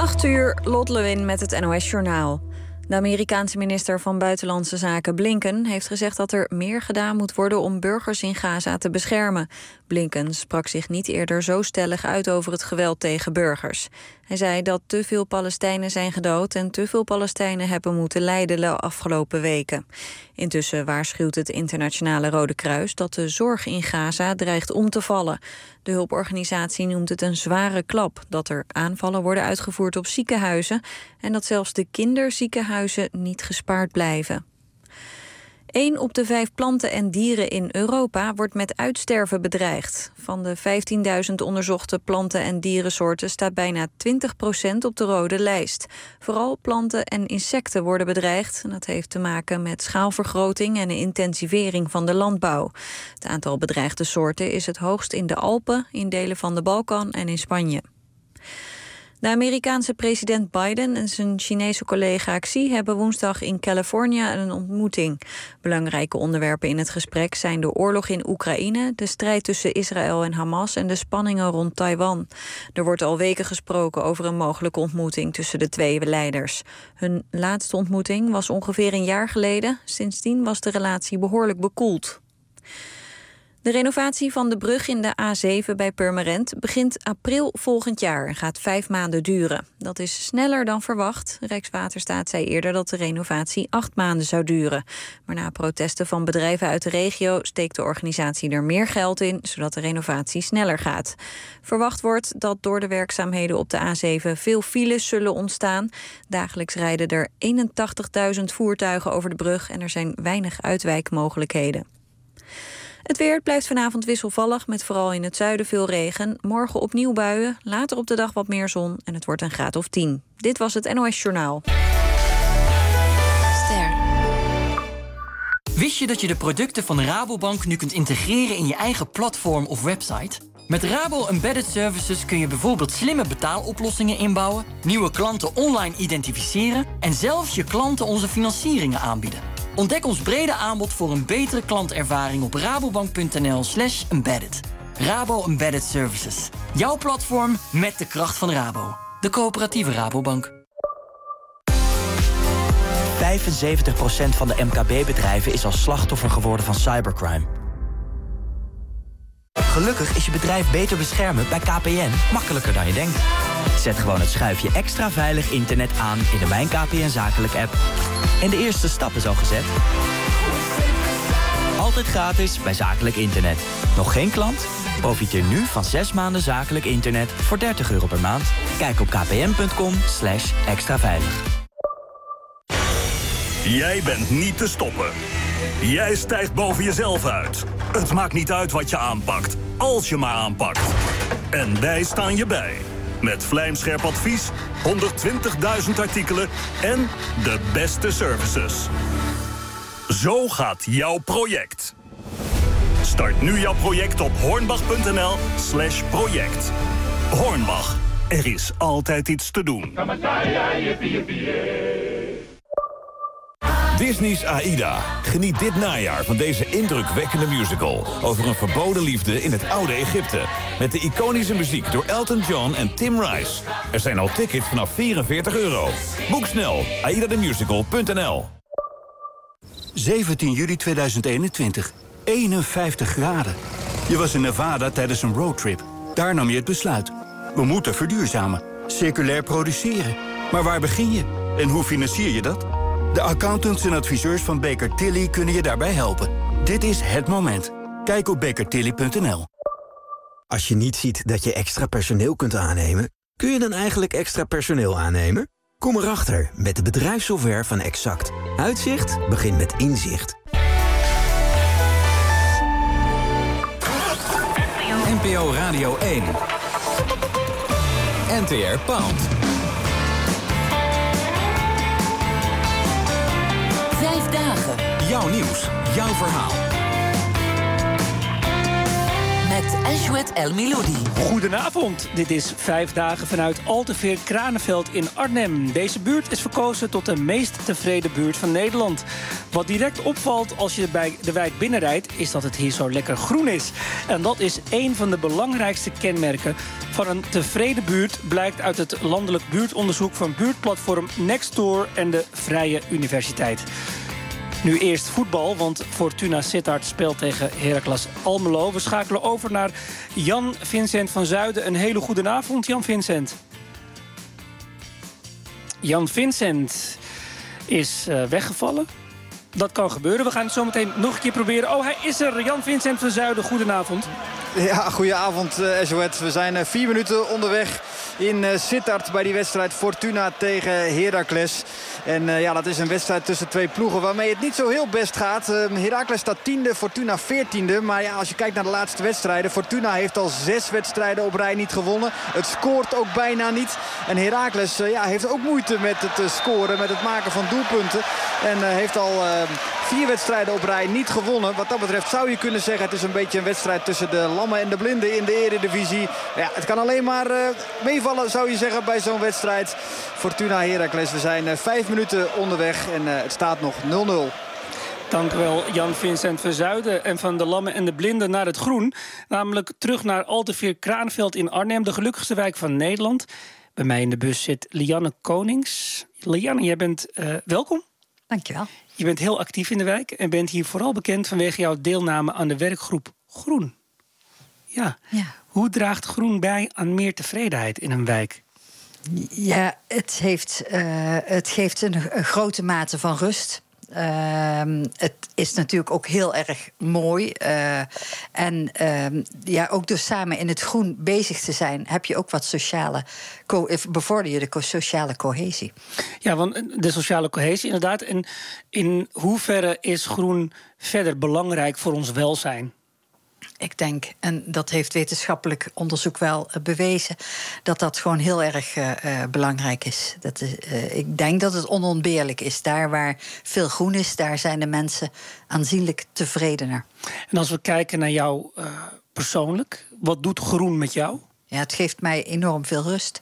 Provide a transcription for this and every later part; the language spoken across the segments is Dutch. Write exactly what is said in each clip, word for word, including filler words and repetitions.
acht uur, Lot Lewin met het N O S-journaal. De Amerikaanse minister van Buitenlandse Zaken Blinken heeft gezegd dat er meer gedaan moet worden om burgers in Gaza te beschermen. Blinken sprak zich niet eerder zo stellig uit over het geweld tegen burgers. Hij zei dat te veel Palestijnen zijn gedood en te veel Palestijnen hebben moeten lijden de afgelopen weken. Intussen waarschuwt het Internationale Rode Kruis dat de zorg in Gaza dreigt om te vallen. De hulporganisatie noemt het een zware klap dat er aanvallen worden uitgevoerd op ziekenhuizen en dat zelfs de kinderziekenhuizen niet gespaard blijven. Eén op de vijf planten en dieren in Europa wordt met uitsterven bedreigd. Van de vijftienduizend onderzochte planten- en dierensoorten staat bijna twintig procent op de rode lijst. Vooral planten en insecten worden bedreigd. En dat heeft te maken met schaalvergroting en een intensivering van de landbouw. Het aantal bedreigde soorten is het hoogst in de Alpen, in delen van de Balkan en in Spanje. De Amerikaanse president Biden en zijn Chinese collega Xi hebben woensdag in Californië een ontmoeting. Belangrijke onderwerpen in het gesprek zijn de oorlog in Oekraïne, de strijd tussen Israël en Hamas en de spanningen rond Taiwan. Er wordt al weken gesproken over een mogelijke ontmoeting tussen de twee leiders. Hun laatste ontmoeting was ongeveer een jaar geleden. Sindsdien was de relatie behoorlijk bekoeld. De renovatie van de brug in de A zeven bij Purmerend begint april volgend jaar en gaat vijf maanden duren. Dat is sneller dan verwacht. Rijkswaterstaat zei eerder dat de renovatie acht maanden zou duren. Maar na protesten van bedrijven uit de regio steekt de organisatie er meer geld in, zodat de renovatie sneller gaat. Verwacht wordt dat door de werkzaamheden op de A zeven veel files zullen ontstaan. Dagelijks rijden er eenentachtigduizend voertuigen over de brug en er zijn weinig uitwijkmogelijkheden. Het weer blijft vanavond wisselvallig, met vooral in het zuiden veel regen. Morgen opnieuw buien, later op de dag wat meer zon en het wordt een graad of tien. Dit was het N O S-journaal. Ster. Wist je dat je de producten van Rabobank nu kunt integreren in je eigen platform of website? Met Rabo Embedded Services kun je bijvoorbeeld slimme betaaloplossingen inbouwen, nieuwe klanten online identificeren en zelfs je klanten onze financieringen aanbieden. Ontdek ons brede aanbod voor een betere klantervaring op rabobank.nl slash embedded. Rabo Embedded Services. Jouw platform met de kracht van Rabo. De coöperatieve Rabobank. vijfenzeventig procent van de M K B-bedrijven is al slachtoffer geworden van cybercrime. Gelukkig is je bedrijf beter beschermen bij K P N makkelijker dan je denkt. Zet gewoon het schuifje extra veilig internet aan in de Mijn K P N Zakelijk app. En de eerste stap is al gezet. Altijd gratis bij zakelijk internet. Nog geen klant? Profiteer nu van zes maanden zakelijk internet voor dertig euro per maand. Kijk op kpn.com slash extra veilig. Jij bent niet te stoppen. Jij stijgt boven jezelf uit. Het maakt niet uit wat je aanpakt, als je maar aanpakt. En wij staan je bij. Met vlijmscherp advies, honderdtwintigduizend artikelen en de beste services. Zo gaat jouw project. Start nu jouw project op hornbach.nl slash project. Hornbach, er is altijd iets te doen. Disney's Aida. Geniet dit najaar van deze indrukwekkende musical over een verboden liefde in het oude Egypte. Met de iconische muziek door Elton John en Tim Rice. Er zijn al tickets vanaf vierenveertig euro. Boek snel, aida the musical punt n l. zeventien juli tweeduizend eenentwintig. eenenvijftig graden. Je was in Nevada tijdens een roadtrip. Daar nam je het besluit. We moeten verduurzamen. Circulair produceren. Maar waar begin je? En hoe financier je dat? De accountants en adviseurs van Baker Tilly kunnen je daarbij helpen. Dit is het moment. Kijk op baker tilly punt n l. Als je niet ziet dat je extra personeel kunt aannemen, kun je dan eigenlijk extra personeel aannemen? Kom erachter met de bedrijfssoftware van Exact. Uitzicht begint met inzicht. N P O Radio één. N T R Pound. Vijf dagen. Jouw nieuws, jouw verhaal. met Ajouet El Miloudi. Goedenavond, dit is vijf dagen vanuit Alteveer Kranenveld in Arnhem. Deze buurt is verkozen tot de meest tevreden buurt van Nederland. Wat direct opvalt als je bij de wijk binnenrijdt, is dat het hier zo lekker groen is. En dat is een van de belangrijkste kenmerken van een tevreden buurt, blijkt uit het landelijk buurtonderzoek van buurtplatform Nextdoor en de Vrije Universiteit. Nu eerst voetbal, want Fortuna Sittard speelt tegen Heracles Almelo. We schakelen over naar Jan Vincent van Zuiden. Een hele goede avond, Jan Vincent. Jan Vincent is uh, weggevallen. Dat kan gebeuren. We gaan het zo meteen nog een keer proberen. Oh, hij is er. Jan Vincent van Zuiden, goedenavond. Ja, goedenavond, uh, Ajouet. We zijn uh, vier minuten onderweg in uh, Sittard bij die wedstrijd Fortuna tegen Heracles. En uh, ja, dat is een wedstrijd tussen twee ploegen waarmee het niet zo heel best gaat. Uh, Heracles staat tiende, Fortuna veertiende. Maar ja, als je kijkt naar de laatste wedstrijden, Fortuna heeft al zes wedstrijden op rij niet gewonnen. Het scoort ook bijna niet. En Heracles uh, ja, heeft ook moeite met het uh, scoren, met het maken van doelpunten. En uh, heeft al uh, vier wedstrijden op rij niet gewonnen. Wat dat betreft zou je kunnen zeggen, het is een beetje een wedstrijd tussen de lammen en de blinden in de Eredivisie. Ja, het kan alleen maar uh, meevallen, zou je zeggen, bij zo'n wedstrijd. Fortuna Heracles, we zijn uh, vijf minuten onderweg en uh, het staat nog nul nul. Dank u wel, Jan Vincent van Zuiden. En van de lammen en de blinden naar het groen. Namelijk terug naar Alteveer Kranenveld in Arnhem, de gelukkigste wijk van Nederland. Bij mij in de bus zit Lianne Konings. Lianne, jij bent uh, welkom. Dankjewel. Je bent heel actief in de wijk en bent hier vooral bekend vanwege jouw deelname aan de werkgroep Groen. Ja. ja. Hoe draagt Groen bij aan meer tevredenheid in een wijk? Ja, het, heeft, uh, het geeft een, een grote mate van rust. Uh, het is natuurlijk ook heel erg mooi. Uh, en uh, ja, ook door samen in het groen bezig te zijn, heb je ook wat sociale co- bevorder je de co- sociale cohesie. Ja, want de sociale cohesie inderdaad. En in hoeverre is groen verder belangrijk voor ons welzijn? Ik denk, en dat heeft wetenschappelijk onderzoek wel uh, bewezen, dat dat gewoon heel erg uh, uh, belangrijk is. Dat is uh, ik denk dat het onontbeerlijk is. Daar waar veel groen is, daar zijn de mensen aanzienlijk tevredener. En als we kijken naar jou uh, persoonlijk, wat doet groen met jou? Ja, het geeft mij enorm veel rust.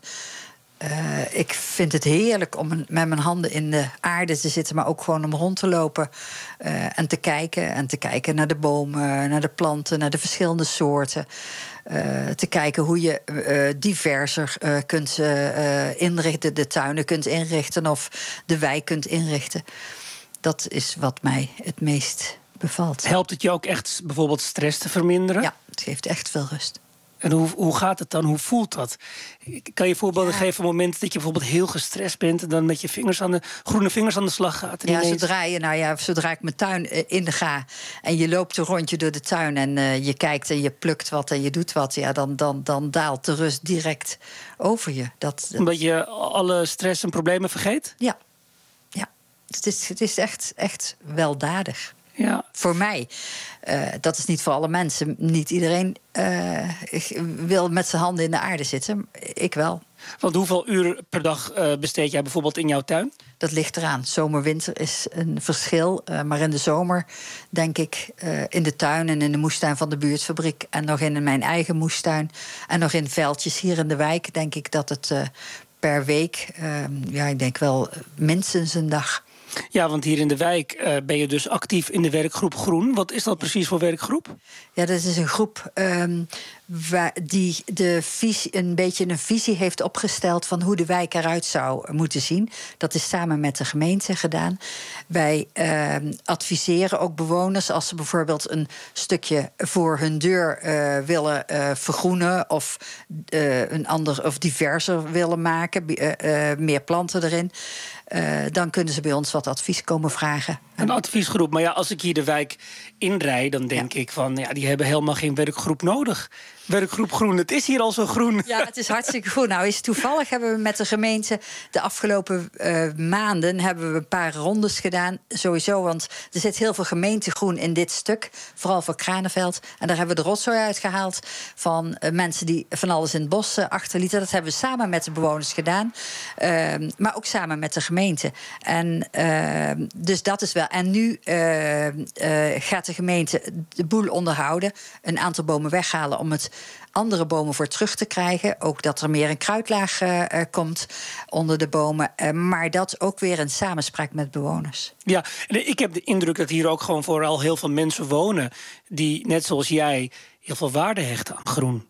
Uh, ik vind het heerlijk om met mijn handen in de aarde te zitten, maar ook gewoon om rond te lopen uh, en te kijken. En te kijken naar de bomen, naar de planten, naar de verschillende soorten. Uh, te kijken hoe je uh, diverser uh, kunt uh, inrichten, de tuinen kunt inrichten of de wijk kunt inrichten. Dat is wat mij het meest bevalt. Helpt het je ook echt bijvoorbeeld stress te verminderen? Ja, het geeft echt veel rust. En hoe, hoe gaat het dan? Hoe voelt dat? Kan je voorbeelden ja. geven op het moment dat je bijvoorbeeld heel gestrest bent en dan met je vingers aan de, groene vingers aan de slag gaat? En ja, ineens... zodra, je, nou ja, zodra ik mijn tuin in ga en je loopt een rondje door de tuin en uh, je kijkt en je plukt wat en je doet wat, ja, dan, dan, dan daalt de rust direct over je. Dat, dat... Omdat je alle stress en problemen vergeet? Ja, ja. Het is, het is echt, echt weldadig. Ja. Voor mij. Uh, dat is niet voor alle mensen. Niet iedereen uh, wil met zijn handen in de aarde zitten. Ik wel. Want hoeveel uur per dag uh, besteed jij bijvoorbeeld in jouw tuin? Dat ligt eraan. Zomer-winter is een verschil. Uh, maar in de zomer denk ik uh, in de tuin en in de moestuin van de buurtfabriek en nog in mijn eigen moestuin en nog in veldjes hier in de wijk, denk ik dat het uh, per week, uh, ja, ik denk wel minstens een dag. Ja, want hier in de wijk uh, ben je dus actief in de werkgroep Groen. Wat is dat precies voor werkgroep? Ja, dat is een groep um, waar die de visie, een beetje een visie heeft opgesteld van hoe de wijk eruit zou moeten zien. Dat is samen met de gemeente gedaan. Wij uh, adviseren ook bewoners als ze bijvoorbeeld een stukje voor hun deur uh, willen uh, vergroenen of uh, een ander of diverser willen maken, uh, uh, meer planten erin. Uh, dan kunnen ze bij ons wat advies komen vragen. Een adviesgroep, maar ja, als ik hier de wijk inrijd, dan denk ja. ik van, ja, die hebben helemaal geen werkgroep nodig. Werkgroep Groen, het is hier al zo groen. Ja, het is hartstikke goed. Nou, is toevallig hebben we met de gemeente de afgelopen uh, maanden hebben we een paar rondes gedaan. Sowieso, want er zit heel veel gemeentegroen in dit stuk. Vooral voor Kranenveld. En daar hebben we de rotzooi uitgehaald van uh, mensen die van alles in het bos uh, achterlieten. Dat hebben we samen met de bewoners gedaan. Uh, maar ook samen met de gemeente. En uh, dus dat is wel. En nu uh, uh, gaat de gemeente de boel onderhouden. Een aantal bomen weghalen om het andere bomen voor terug te krijgen. Ook dat er meer een kruidlaag uh, uh, komt onder de bomen. Uh, maar dat ook weer in samenspraak met bewoners. Ja, en ik heb de indruk dat hier ook gewoon vooral heel veel mensen wonen die, net zoals jij, heel veel waarde hechten aan groen.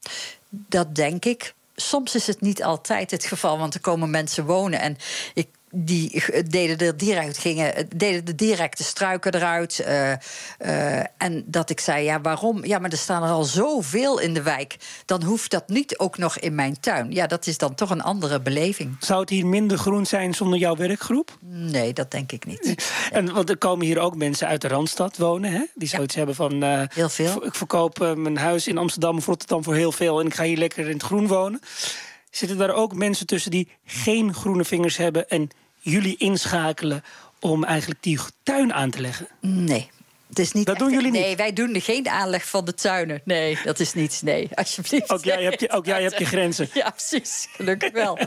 Dat denk ik. Soms is het niet altijd het geval, want er komen mensen wonen en ik die deden er direct, gingen, deden de directe struiken eruit. Uh, uh, en dat ik zei, ja, waarom? Ja, maar er staan er al zoveel in de wijk. Dan hoeft dat niet ook nog in mijn tuin. Ja, dat is dan toch een andere beleving. Zou het hier minder groen zijn zonder jouw werkgroep? Nee, dat denk ik niet. Nee. En want er komen hier ook mensen uit de Randstad wonen, hè? Die zoiets ja. hebben van... Uh, heel veel. Ik verkoop uh, mijn huis in Amsterdam of Rotterdam voor heel veel en ik ga hier lekker in het groen wonen. Zitten daar ook mensen tussen die geen groene vingers hebben en jullie inschakelen om eigenlijk die tuin aan te leggen? Nee. Het is niet dat echt, doen jullie niet? Nee, wij doen geen aanleg van de tuinen. Nee, dat is niet. Nee, alsjeblieft. Ook jij hebt je, ook jij hebt je grenzen. Ja, precies. Gelukkig wel.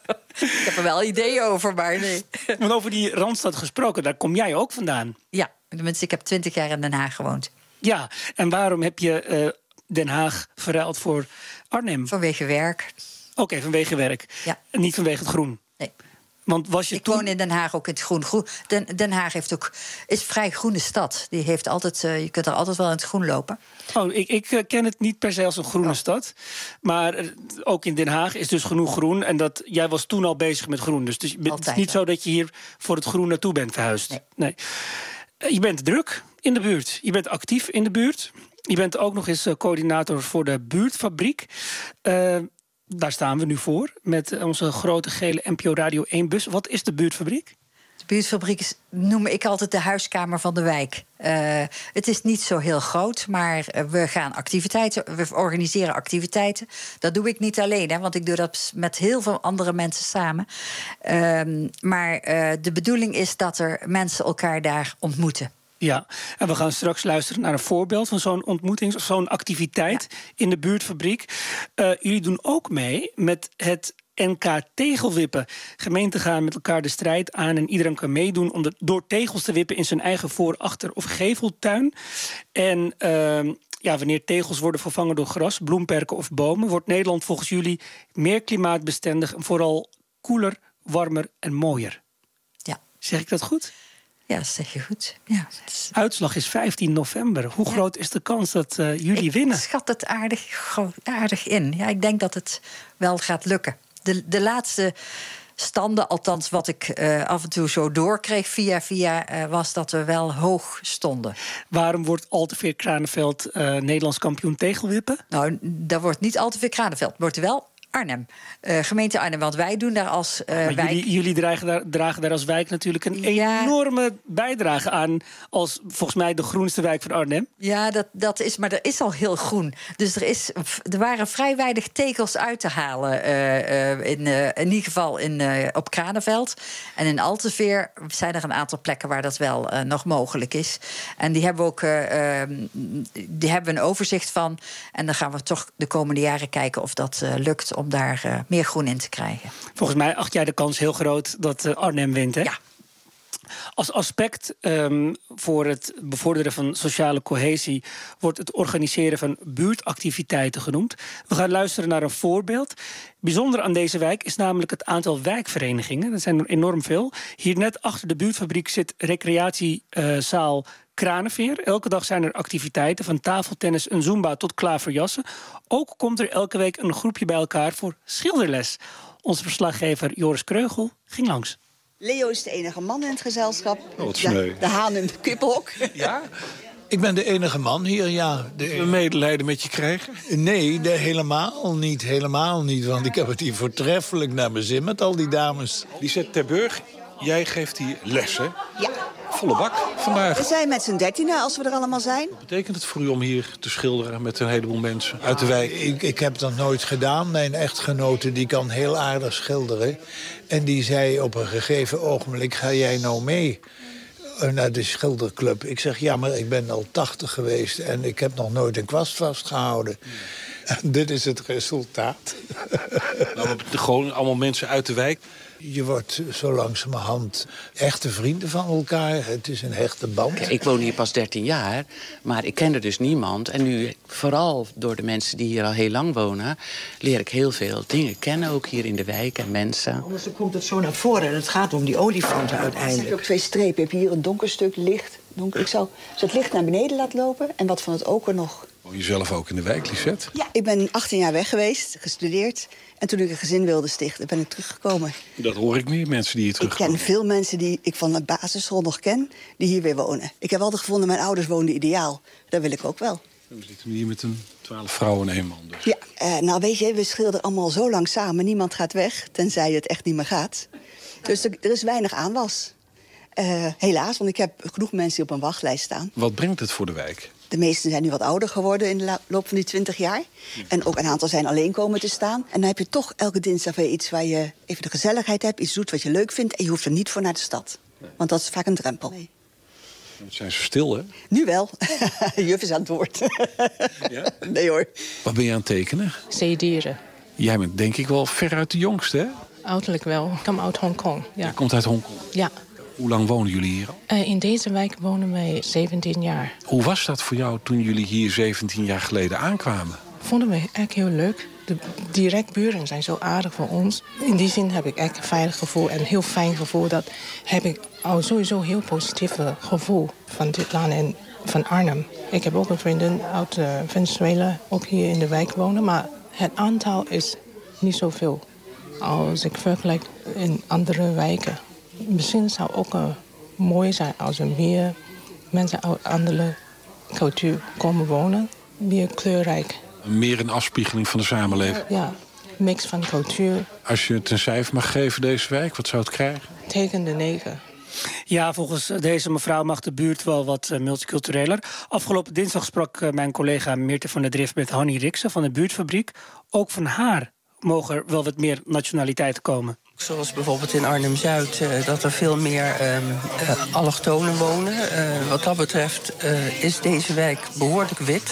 Ik heb er wel ideeën over, maar nee. Want over die Randstad gesproken, daar kom jij ook vandaan. Ja, tenminste, ik heb twintig jaar in Den Haag gewoond. Ja, en waarom heb je uh, Den Haag verruild voor Arnhem? Vanwege werk. Oké, okay, vanwege werk. Ja. En niet vanwege het groen? Nee. Want was je ik toen... woon in Den Haag ook in het groen. groen Den, Den Haag heeft ook, is een vrij groene stad. Die heeft altijd, uh, je kunt er altijd wel in het groen lopen. Oh, ik, ik uh, ken het niet per se als een groene oh. stad. Maar uh, ook in Den Haag is dus genoeg groen. En dat, jij was toen al bezig met groen. Dus, dus het is niet zo dat je hier voor het groen naartoe bent verhuisd. Nee. nee. Uh, je bent druk in de buurt. Je bent actief in de buurt. Je bent ook nog eens uh, coördinator voor de buurtfabriek. Uh, Daar staan we nu voor, met onze grote gele N P O Radio één bus. Wat is de buurtfabriek? De buurtfabriek is, noem ik altijd de huiskamer van de wijk. Uh, het is niet zo heel groot, maar we gaan activiteiten, we organiseren activiteiten. Dat doe ik niet alleen, hè, want ik doe dat met heel veel andere mensen samen. Uh, maar uh, de bedoeling is dat er mensen elkaar daar ontmoeten. Ja, en we gaan straks luisteren naar een voorbeeld van zo'n ontmoeting, of zo'n activiteit ja. in de buurtfabriek. Uh, jullie doen ook mee met het N K tegelwippen. Gemeenten gaan met elkaar de strijd aan en iedereen kan meedoen om de, door tegels te wippen in zijn eigen voor-, achter- of geveltuin. En uh, ja, wanneer tegels worden vervangen door gras, bloemperken of bomen, wordt Nederland volgens jullie meer klimaatbestendig en vooral koeler, warmer en mooier. Ja. Zeg ik dat goed? Ja, dat zeg je goed. Ja. Uitslag is vijftien november. Hoe ja. groot is de kans dat uh, jullie ik winnen? Ik schat het aardig, aardig in. Ja, ik denk dat het wel gaat lukken. De, de laatste standen, althans wat ik uh, af en toe zo doorkreeg via via, uh, was dat we wel hoog stonden. Waarom wordt Alteveer Kranenveld uh, Nederlands kampioen tegelwippen? Nou, daar wordt niet Alteveer Kranenveld. Wordt wel Arnhem. Uh, gemeente Arnhem, want wij doen daar als uh, maar wijk... Jullie, jullie dragen, daar, dragen daar als wijk natuurlijk een ja. enorme bijdrage aan als volgens mij de groenste wijk van Arnhem. Ja, dat, dat is, maar er is al heel groen. Dus er, is, er waren vrij weinig tekels uit te halen. Uh, uh, in, uh, in ieder geval in, uh, op Kranenveld. En in Alteveer zijn er een aantal plekken waar dat wel uh, nog mogelijk is. En die hebben we ook uh, die hebben we een overzicht van. En dan gaan we toch de komende jaren kijken of dat uh, lukt om daar uh, meer groen in te krijgen. Volgens mij acht jij de kans heel groot dat uh, Arnhem wint, hè? Ja. Als aspect um, voor het bevorderen van sociale cohesie wordt het organiseren van buurtactiviteiten genoemd. We gaan luisteren naar een voorbeeld. Bijzonder aan deze wijk is namelijk het aantal wijkverenigingen. Dat zijn er enorm veel. Hier net achter de buurtfabriek zit recreatiezaal uh, Kranenveer. Elke dag zijn er activiteiten, van tafeltennis en zumba tot klaverjassen. Ook komt er elke week een groepje bij elkaar voor schilderles. Onze verslaggever Joris Kreugel ging langs. Leo is de enige man in het gezelschap. Oh, wat sneu. Ja, de haan in het kippenhok. Ja? Ik ben de enige man hier, ja. De... We medelijden met je krijgen? Nee, de, helemaal niet, helemaal niet. Want ik heb het hier voortreffelijk naar mijn zin met al die dames. Lisette Terburg jij geeft hier lessen. Ja. Volle bak vandaag. We zijn met z'n dertienen als we er allemaal zijn. Wat betekent het voor u om hier te schilderen met een heleboel mensen uit de wijk? Ik, ik heb dat nooit gedaan. Mijn echtgenote die kan heel aardig schilderen. En die zei op een gegeven ogenblik, ga jij nou mee naar de schilderclub? Ik zeg, ja, maar ik ben al tachtig geweest en ik heb nog nooit een kwast vastgehouden. En dit is het resultaat. Nou, gewoon allemaal mensen uit de wijk. Je wordt zo langzamerhand echte vrienden van elkaar. Het is een hechte band. Ik woon hier pas dertien jaar, maar ik ken er dus niemand. En nu, vooral door de mensen die hier al heel lang wonen, leer ik heel veel dingen kennen, ook hier in de wijk en mensen. Anders komt het zo naar voren en het gaat om die olifanten uiteindelijk. Ik heb ook twee strepen. Je hebt hier een donker stuk licht. Donker. Ik zou het licht naar beneden laten lopen en wat van het oker nog. Woon je zelf ook in de wijk, Lisette? Ja, ik ben achttien jaar weg geweest, gestudeerd. En toen ik een gezin wilde stichten, ben ik teruggekomen. Dat hoor ik meer, mensen die hier terugkomen. Ik ken veel mensen die ik van de basisschool nog ken, die hier weer wonen. Ik heb altijd gevonden, mijn ouders woonden ideaal. Dat wil ik ook wel. We zitten hier met een twaalf vrouwen en één man. Dus. Ja, uh, nou weet je, we schilderen allemaal zo lang samen. Niemand gaat weg, tenzij het echt niet meer gaat. Dus er, er is weinig aanwas. Uh, helaas, want ik heb genoeg mensen die op een wachtlijst staan. Wat brengt het voor de wijk? De meesten zijn nu wat ouder geworden in de loop van die twintig jaar. En ook een aantal zijn alleen komen te staan. En dan heb je toch elke dinsdag weer iets waar je even de gezelligheid hebt. Iets doet wat je leuk vindt. En je hoeft er niet voor naar de stad. Want dat is vaak een drempel. Nee. Het zijn zo stil, hè? Nu wel. Juf is aan het woord. Ja? Nee hoor. Wat ben je aan het tekenen? Zeedieren. Jij bent denk ik wel veruit de jongste, hè? Uiterlijk wel. Ik kom uit Hongkong. Ja. Je komt uit Hongkong? Ja. Hoe lang wonen jullie hier al? Uh, in deze wijk wonen wij zeventien jaar. Hoe was dat voor jou toen jullie hier zeventien jaar geleden aankwamen? Vonden we echt heel leuk. De direct buren zijn zo aardig voor ons. In die zin heb ik echt een veilig gevoel en een heel fijn gevoel. Dat heb ik al sowieso een heel positief gevoel van dit land en van Arnhem. Ik heb ook een vriendin uit uh, Venezuela, ook hier in de wijk wonen. Maar het aantal is niet zoveel als ik vergelijk in andere wijken. Misschien zou het ook uh, mooi zijn als er meer mensen uit andere cultuur komen wonen. Meer kleurrijk. Meer een afspiegeling van de samenleving? Ja, mix van cultuur. Als je het een cijfer mag geven, deze wijk, wat zou het krijgen? Tegen de negen. Ja, volgens deze mevrouw mag de buurt wel wat uh, multicultureler. Afgelopen dinsdag sprak uh, mijn collega Meerte van der Drift met Hanny Riksen van de buurtfabriek. Ook van haar mogen er wel wat meer nationaliteiten komen. Zoals bijvoorbeeld in Arnhem-Zuid, uh, dat er veel meer uh, uh, allochtonen wonen. Uh, wat dat betreft uh, is deze wijk behoorlijk wit.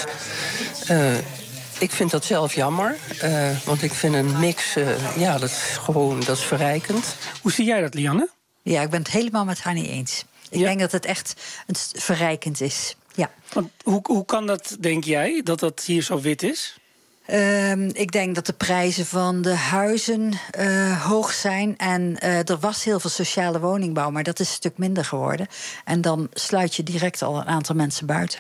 Uh, ik vind dat zelf jammer, uh, want ik vind een mix, uh, ja, dat is gewoon dat is verrijkend. Hoe zie jij dat, Lianne? Ja, ik ben het helemaal met Hanny eens. Ik ja? denk dat het echt verrijkend is. Ja. Want hoe, hoe kan dat, denk jij, dat dat hier zo wit is? Um, ik denk dat de prijzen van de huizen uh, hoog zijn. En uh, er was heel veel sociale woningbouw, maar dat is een stuk minder geworden. En dan sluit je direct al een aantal mensen buiten.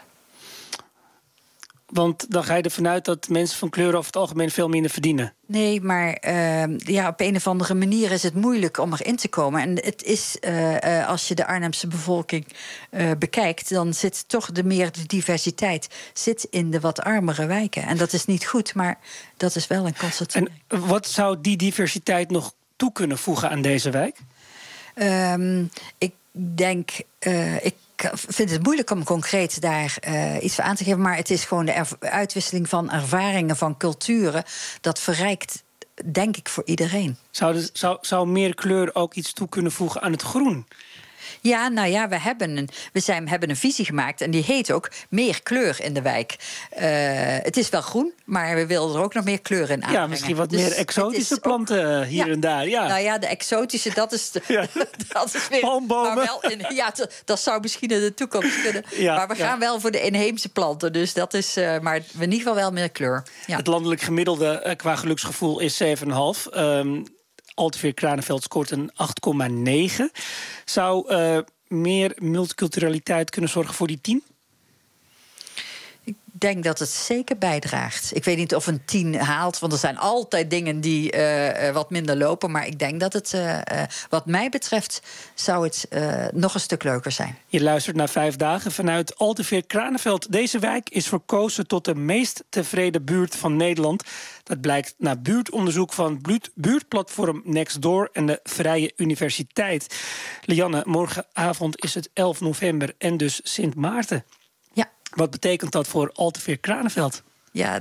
Want dan ga je ervan uit dat mensen van kleur over het algemeen veel minder verdienen. Nee, maar uh, ja, op een of andere manier is het moeilijk om erin te komen. En het is, uh, uh, als je de Arnhemse bevolking uh, bekijkt, dan zit toch de meer de diversiteit zit in de wat armere wijken. En dat is niet goed, maar dat is wel een constatering. En wat zou die diversiteit nog toe kunnen voegen aan deze wijk? Um, ik denk, uh, ik Ik vind het moeilijk om concreet daar uh, iets voor aan te geven. Maar het is gewoon de erv- uitwisseling van ervaringen, van culturen. Dat verrijkt, denk ik, voor iedereen. Zou, de, zou, zou meer kleur ook iets toe kunnen voegen aan het groen? Ja, nou ja, we hebben een, we zijn, hebben een visie gemaakt. En die heet ook meer kleur in de wijk. Uh, het is wel groen, maar we willen er ook nog meer kleur in aanbrengen. Ja, misschien wat dus meer exotische planten ook, hier ja, en daar. Ja. Nou ja, de exotische, dat is, de, ja. dat is weer... Palmbomen. Maar wel in, ja, dat, dat zou misschien in de toekomst kunnen. Ja, maar we gaan ja. wel voor de inheemse planten. Dus dat is, uh, maar in ieder geval wel meer kleur. Ja. Het landelijk gemiddelde uh, qua geluksgevoel is zeven komma vijf. Um, Alteveer Kranenveld scoort een acht komma negen. Zou uh, meer multiculturaliteit kunnen zorgen voor die tien? Ik denk dat het zeker bijdraagt. Ik weet niet of een tien haalt, want er zijn altijd dingen die uh, wat minder lopen. Maar ik denk dat het, uh, uh, wat mij betreft, zou het uh, nog een stuk leuker zijn. Je luistert naar Vijf Dagen vanuit Alteveer-Kranenveld. Deze wijk is verkozen tot de meest tevreden buurt van Nederland. Dat blijkt na buurtonderzoek van buurt, buurtplatform Nextdoor en de Vrije Universiteit. Lianne, morgenavond is het elf november en dus Sint Maarten. Ja. Wat betekent dat voor Alteveer-Kranenveld? Ja,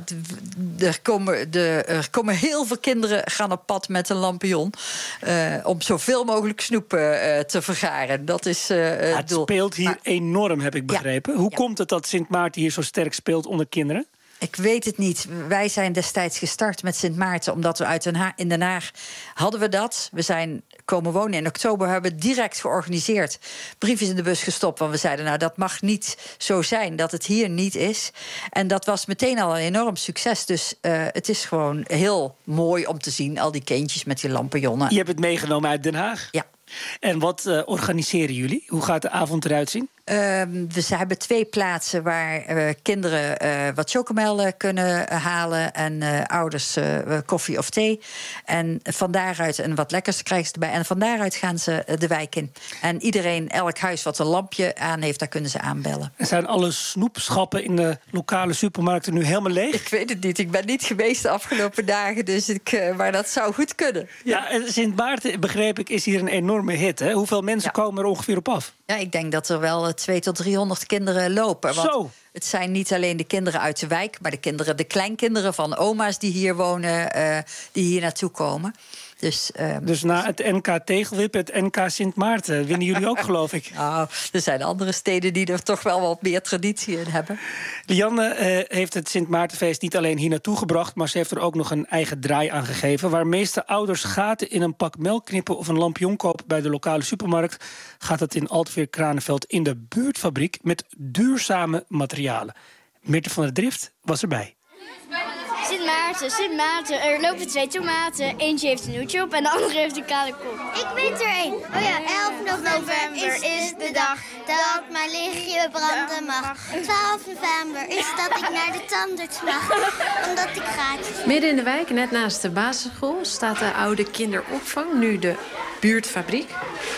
er komen, de, er komen heel veel kinderen gaan op pad met een lampion. Uh, om zoveel mogelijk snoep uh, te vergaren. Dat is uh, het ja, het doel. speelt hier maar, enorm, heb ik begrepen. Ja, Hoe ja. komt het dat Sint Maarten hier zo sterk speelt onder kinderen? Ik weet het niet. Wij zijn destijds gestart met Sint Maarten, omdat we uit Den Haag, in Den Haag hadden we dat. We zijn komen wonen in oktober, hebben we direct georganiseerd. Briefjes in de bus gestopt, want we zeiden, nou, dat mag niet zo zijn, dat het hier niet is. En dat was meteen al een enorm succes. Dus uh, het is gewoon heel mooi om te zien, al die kindjes met die lampions. Je hebt het meegenomen uit Den Haag? Ja. En wat uh, organiseren jullie? Hoe gaat de avond eruit zien? Uh, we hebben twee plaatsen waar uh, kinderen uh, wat chocomel kunnen halen en uh, ouders uh, koffie of thee. En van daaruit een wat lekkers krijgen ze erbij. En van daaruit gaan ze de wijk in. En iedereen, elk huis wat een lampje aan heeft, daar kunnen ze aanbellen. En zijn alle snoepschappen in de lokale supermarkten nu helemaal leeg? Ik weet het niet. Ik ben niet geweest de afgelopen dagen, dus ik, uh, maar dat zou goed kunnen. Ja, en Sint Maarten, begreep ik, is hier een enorme hit. Hè? Hoeveel mensen ja. komen er ongeveer op af? Ja, ik denk dat er wel tweehonderd tot driehonderd kinderen lopen. Want Zo. Het zijn niet alleen de kinderen uit de wijk, maar de kinderen, de kleinkinderen van oma's die hier wonen, uh, die hier naartoe komen. Dus, uh, dus na het N K Tegelwip, het N K Sint Maarten, winnen jullie ook, geloof ik. Nou, er zijn andere steden die er toch wel wat meer traditie in hebben. Lianne uh, heeft het Sint Maartenfeest niet alleen hier naartoe gebracht, maar ze heeft er ook nog een eigen draai aan gegeven. Waar meeste ouders gaten in een pak melk knippen of een lampion kopen bij de lokale supermarkt, gaat het in Alteveer-Kranenveld in de buurtfabriek met duurzame materialen. Mirte van der Drift was erbij. Sint Maarten, Sint Maarten, er lopen twee tomaten. Eentje heeft een hoedje op en de andere heeft een kale kop. Ik weet er één. Oh ja, elf november is de dag dat mijn lichtje branden mag. twaalf november is dat ik naar de tandarts mag, omdat ik gratis. Midden in de wijk, net naast de basisschool, staat de oude kinderopvang, nu de buurtfabriek.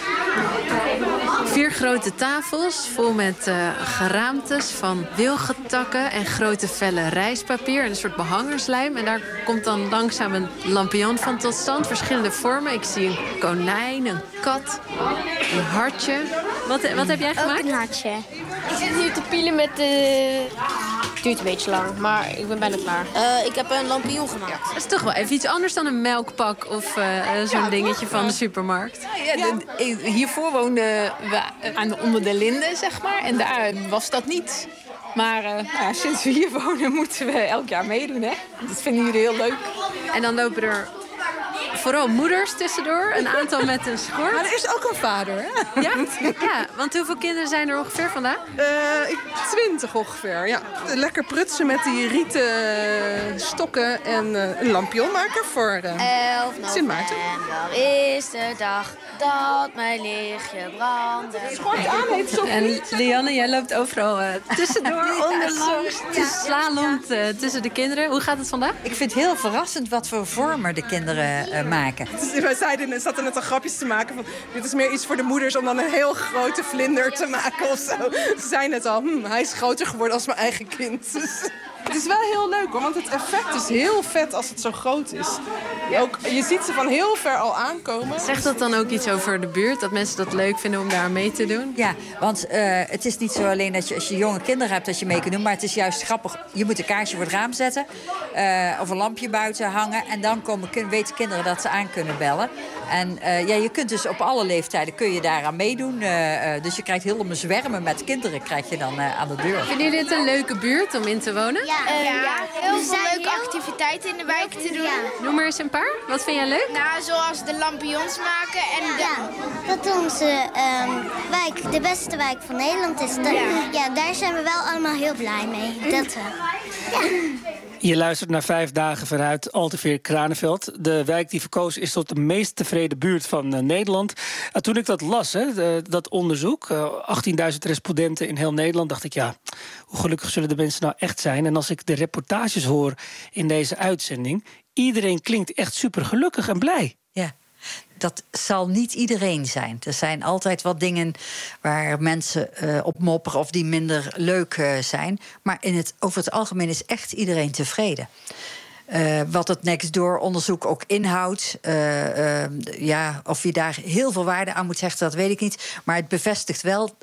Vier grote tafels vol met uh, geraamtes van wilgetakken en grote vellen rijstpapier en een soort behangerslijm. En daar komt dan langzaam een lampion van tot stand. Verschillende vormen. Ik zie een konijn, een kat, een hartje. Wat, wat heb jij gemaakt? Ook een hartje. Ik zit hier te pielen met de... Het duurt een beetje lang, maar ik ben bijna klaar. Uh, ik heb een lampion gemaakt. Dat is toch wel even iets anders dan een melkpak of uh, zo'n ja, dingetje van de supermarkt. Ja, ja, de, hiervoor woonden we aan de, onder de linden, zeg maar. En daar was dat niet. Maar uh, nou ja, sinds we hier wonen moeten we elk jaar meedoen, hè. Dat vinden jullie heel leuk. En dan lopen er vooral moeders tussendoor, een aantal met een schort. Maar er is ook een vader, hè? Ja? Ja, want hoeveel kinderen zijn er ongeveer vandaag? Uh, twintig ongeveer, ja. Lekker prutsen met die rieten stokken en uh, een lampionmaker voor uh, Sint Maarten. Is de dag dat mijn lichtje brandde. Schort aan heet zo. En Lianne, jij loopt overal uh, tussendoor, onderlangs, tussen slaloomt uh, tussen de kinderen. Hoe gaat het vandaag? Ik vind het heel verrassend wat voor vormen de kinderen uh, maken. Dus wij zeiden, zaten net al grapjes te maken van, dit is meer iets voor de moeders om dan een heel grote vlinder te maken of zo. Ze zeiden net al, hm, hij is groter geworden als mijn eigen kind. Het is wel heel leuk hoor, want het effect is heel vet als het zo groot is. Ook, je ziet ze van heel ver al aankomen. Zegt dat dan ook iets over de buurt? Dat mensen dat leuk vinden om daar mee te doen? Ja, want uh, het is niet zo alleen dat je als je jonge kinderen hebt dat je mee kunt doen. Maar het is juist grappig. Je moet een kaarsje voor het raam zetten. Uh, of een lampje buiten hangen. En dan komen, weten kinderen dat ze aan kunnen bellen. En uh, ja, je kunt dus op alle leeftijden kun je daaraan meedoen. Uh, uh, dus je krijgt helemaal zwermen met kinderen krijg je dan uh, aan de deur. Vinden jullie dit een leuke buurt om in te wonen? Ja, uh, ja. ja. heel veel leuke heel... activiteiten in de wijk te doen. Ja. Noem maar eens een paar. Wat vind jij leuk? Nou, zoals de lampions maken. En de... Ja, dat onze um, wijk de beste wijk van Nederland is. Dat, ja. ja, daar zijn we wel allemaal heel blij mee. Dat we. Ja. Je luistert naar vijf dagen vanuit Alteveer Kranenveld. De wijk die verkozen is tot de meest tevreden buurt van uh, Nederland. Uh, toen ik dat las, hè, de, dat onderzoek, uh, achttienduizend respondenten in heel Nederland, dacht ik, ja, hoe gelukkig zullen de mensen nou echt zijn? En als ik de reportages hoor in deze uitzending, iedereen klinkt echt super gelukkig en blij. Ja. Dat zal niet iedereen zijn. Er zijn altijd wat dingen waar mensen uh, op mopperen of die minder leuk uh, zijn. Maar in het, over het algemeen is echt iedereen tevreden. Uh, wat het Nextdoor-onderzoek ook inhoudt, uh, uh, ja, of je daar heel veel waarde aan moet hechten, dat weet ik niet. Maar het bevestigt wel uh,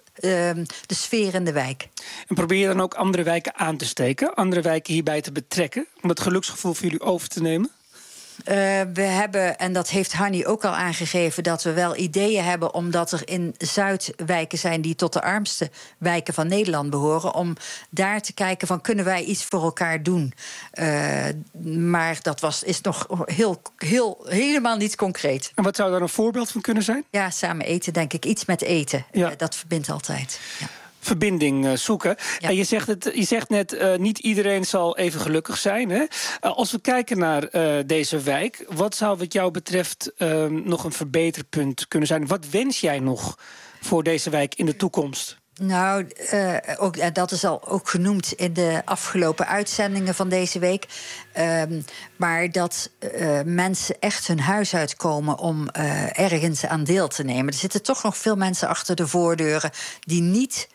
de sfeer in de wijk. En probeer je dan ook andere wijken aan te steken, andere wijken hierbij te betrekken, om het geluksgevoel voor jullie over te nemen? Uh, we hebben, en dat heeft Hanni ook al aangegeven, dat we wel ideeën hebben, omdat er in Zuid wijken zijn die tot de armste wijken van Nederland behoren, om daar te kijken van, kunnen wij iets voor elkaar doen? Uh, maar dat was, is nog heel, heel, helemaal niet concreet. En wat zou daar een voorbeeld van kunnen zijn? Ja, samen eten, denk ik. Iets met eten. Ja. Uh, dat verbindt altijd. Ja. Verbinding uh, zoeken. Ja. En je zegt, het, je zegt net, uh, niet iedereen zal even gelukkig zijn. Hè? Uh, als we kijken naar uh, deze wijk, wat zou wat jou betreft uh, nog een verbeterpunt kunnen zijn? Wat wens jij nog voor deze wijk in de toekomst? Nou, uh, ook, dat is al ook genoemd in de afgelopen uitzendingen van deze week. Um, maar dat uh, mensen echt hun huis uitkomen om uh, ergens aan deel te nemen. Er zitten toch nog veel mensen achter de voordeuren die niet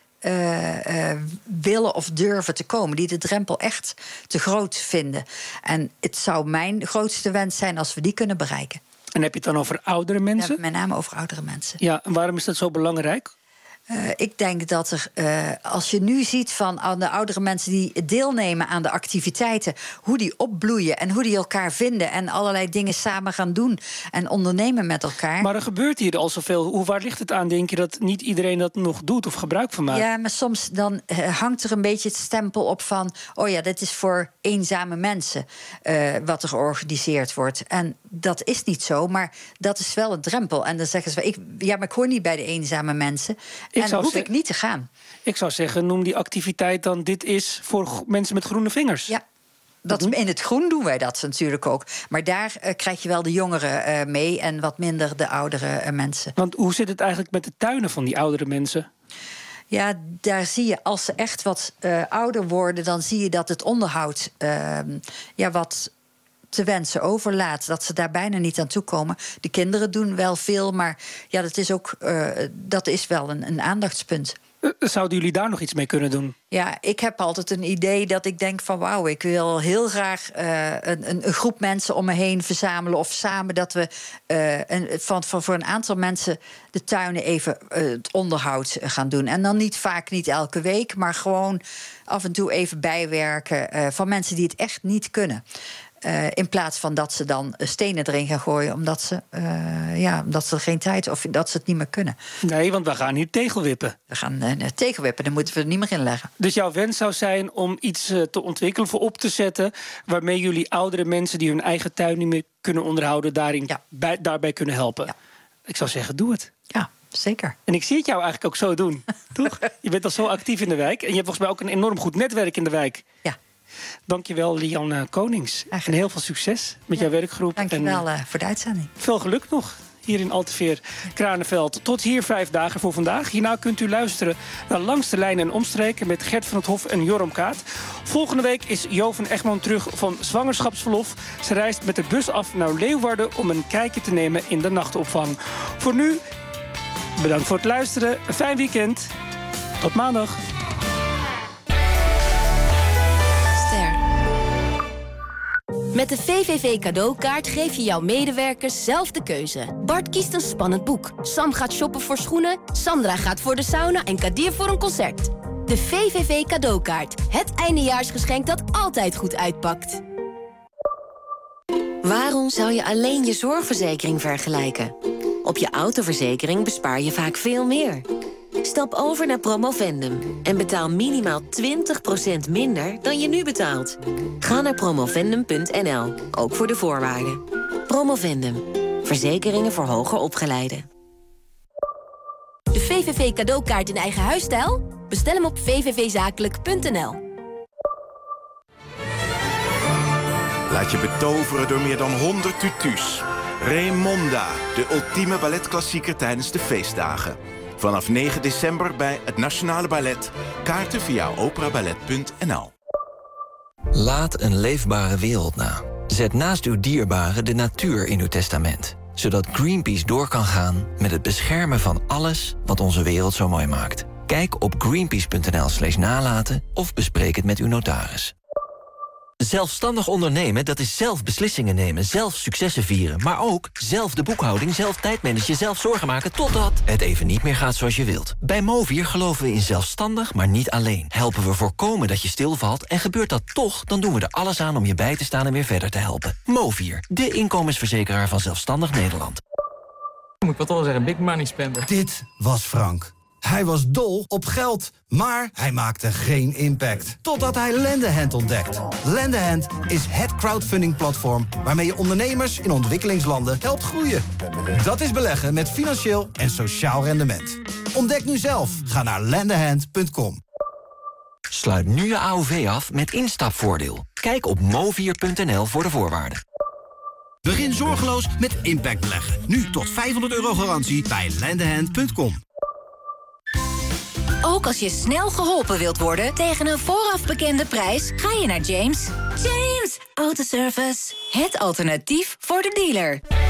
Uh, uh, willen of durven te komen, die de drempel echt te groot vinden. En het zou mijn grootste wens zijn als we die kunnen bereiken. En heb je het dan over oudere mensen? Ja, met name over oudere mensen. Ja, en waarom is dat zo belangrijk? Uh, ik denk dat er, uh, als je nu ziet van aan de oudere mensen die deelnemen aan de activiteiten, hoe die opbloeien en hoe die elkaar vinden en allerlei dingen samen gaan doen en ondernemen met elkaar. Maar er gebeurt hier al zoveel. Hoe, waar ligt het aan, denk je, dat niet iedereen dat nog doet of gebruik van maakt? Ja, maar soms dan uh, hangt er een beetje het stempel op van, oh ja, dit is voor eenzame mensen uh, wat er georganiseerd wordt. En dat is niet zo, maar dat is wel een drempel. En dan zeggen ze, ik, ja, maar ik hoor niet bij de eenzame mensen. Ik en dan hoef ik niet te gaan. Ik zou zeggen, noem die activiteit dan, dit is voor g- mensen met groene vingers. Ja, dat, in het groen doen wij dat natuurlijk ook. Maar daar uh, krijg je wel de jongeren uh, mee en wat minder de oudere uh, mensen. Want hoe zit het eigenlijk met de tuinen van die oudere mensen? Ja, daar zie je, als ze echt wat uh, ouder worden, dan zie je dat het onderhoud uh, ja, wat te wensen overlaat, dat ze daar bijna niet aan toe komen. De kinderen doen wel veel, maar ja, dat is ook uh, dat is wel een, een aandachtspunt. Zouden jullie daar nog iets mee kunnen doen? Ja, ik heb altijd een idee dat ik denk van, wauw, ik wil heel graag uh, een, een groep mensen om me heen verzamelen, of samen dat we uh, een, van, van, voor een aantal mensen de tuinen even uh, het onderhoud gaan doen. En dan niet vaak, niet elke week, maar gewoon af en toe even bijwerken uh, van mensen die het echt niet kunnen. Uh, in plaats van dat ze dan stenen erin gaan gooien, omdat ze, uh, ja, omdat ze geen tijd of dat ze het niet meer kunnen. Nee, want we gaan hier tegelwippen. We gaan uh, tegelwippen, dan moeten we er niet meer in leggen. Dus jouw wens zou zijn om iets uh, te ontwikkelen, voor op te zetten, waarmee jullie oudere mensen die hun eigen tuin niet meer kunnen onderhouden, daarin, ja. bij, daarbij kunnen helpen. Ja. Ik zou zeggen, doe het. Ja, zeker. En ik zie het jou eigenlijk ook zo doen, toch? Je bent al zo actief in de wijk en je hebt volgens mij ook een enorm goed netwerk in de wijk. Ja. Dankjewel, Lian Konings. En heel veel succes met ja, jouw werkgroep. Dankjewel en, uh, voor de uitzending. Veel geluk nog hier in Alteveer Kranenveld. Tot hier vijf dagen voor vandaag. Hierna kunt u luisteren naar Langs de Lijn en Omstreken met Gert van het Hof en Joram Kaat. Volgende week is Jo van Egmond terug van zwangerschapsverlof. Ze reist met de bus af naar Leeuwarden om een kijkje te nemen in de nachtopvang. Voor nu, bedankt voor het luisteren. Een fijn weekend. Tot maandag. Met de V V V cadeaukaart geef je jouw medewerkers zelf de keuze. Bart kiest een spannend boek. Sam gaat shoppen voor schoenen. Sandra gaat voor de sauna en Kadir voor een concert. De V V V cadeaukaart. Het eindejaarsgeschenk dat altijd goed uitpakt. Waarom zou je alleen je zorgverzekering vergelijken? Op je autoverzekering bespaar je vaak veel meer. Stap over naar Promovendum en betaal minimaal twintig procent minder dan je nu betaalt. Ga naar promovendum punt n l, ook voor de voorwaarden. Promovendum, verzekeringen voor hoger opgeleiden. De V V V cadeaukaart in eigen huisstijl? Bestel hem op v v v zakelijk punt n l. Laat je betoveren door meer dan honderd tutus. Raymonda, de ultieme balletklassieker tijdens de feestdagen. Vanaf negen december bij het Nationale Ballet. Kaarten via operaballet punt n l. Laat een leefbare wereld na. Zet naast uw dierbaren de natuur in uw testament. Zodat Greenpeace door kan gaan met het beschermen van alles wat onze wereld zo mooi maakt. Kijk op greenpeace punt n l slash nalaten of bespreek het met uw notaris. Zelfstandig ondernemen, dat is zelf beslissingen nemen, zelf successen vieren... maar ook zelf de boekhouding, zelf tijdmanagen, zelf zorgen maken... totdat het even niet meer gaat zoals je wilt. Bij Movier geloven we in zelfstandig, maar niet alleen. Helpen we voorkomen dat je stilvalt en gebeurt dat toch... dan doen we er alles aan om je bij te staan en weer verder te helpen. Movier, de inkomensverzekeraar van Zelfstandig Nederland. Moet ik wat wel zeggen, big money spender. Dit was Frank. Hij was dol op geld, maar hij maakte geen impact. Totdat hij Lendehand ontdekt. Lendehand is het crowdfunding-platform... waarmee je ondernemers in ontwikkelingslanden helpt groeien. Dat is beleggen met financieel en sociaal rendement. Ontdek nu zelf. Ga naar lendehand punt com. Sluit nu je A O V af met instapvoordeel. Kijk op movier punt n l voor de voorwaarden. Begin zorgeloos met impact beleggen. Nu tot vijfhonderd euro garantie bij lendehand punt com. Ook als je snel geholpen wilt worden tegen een vooraf bekende prijs, ga je naar James. James Autoservice, het alternatief voor de dealer.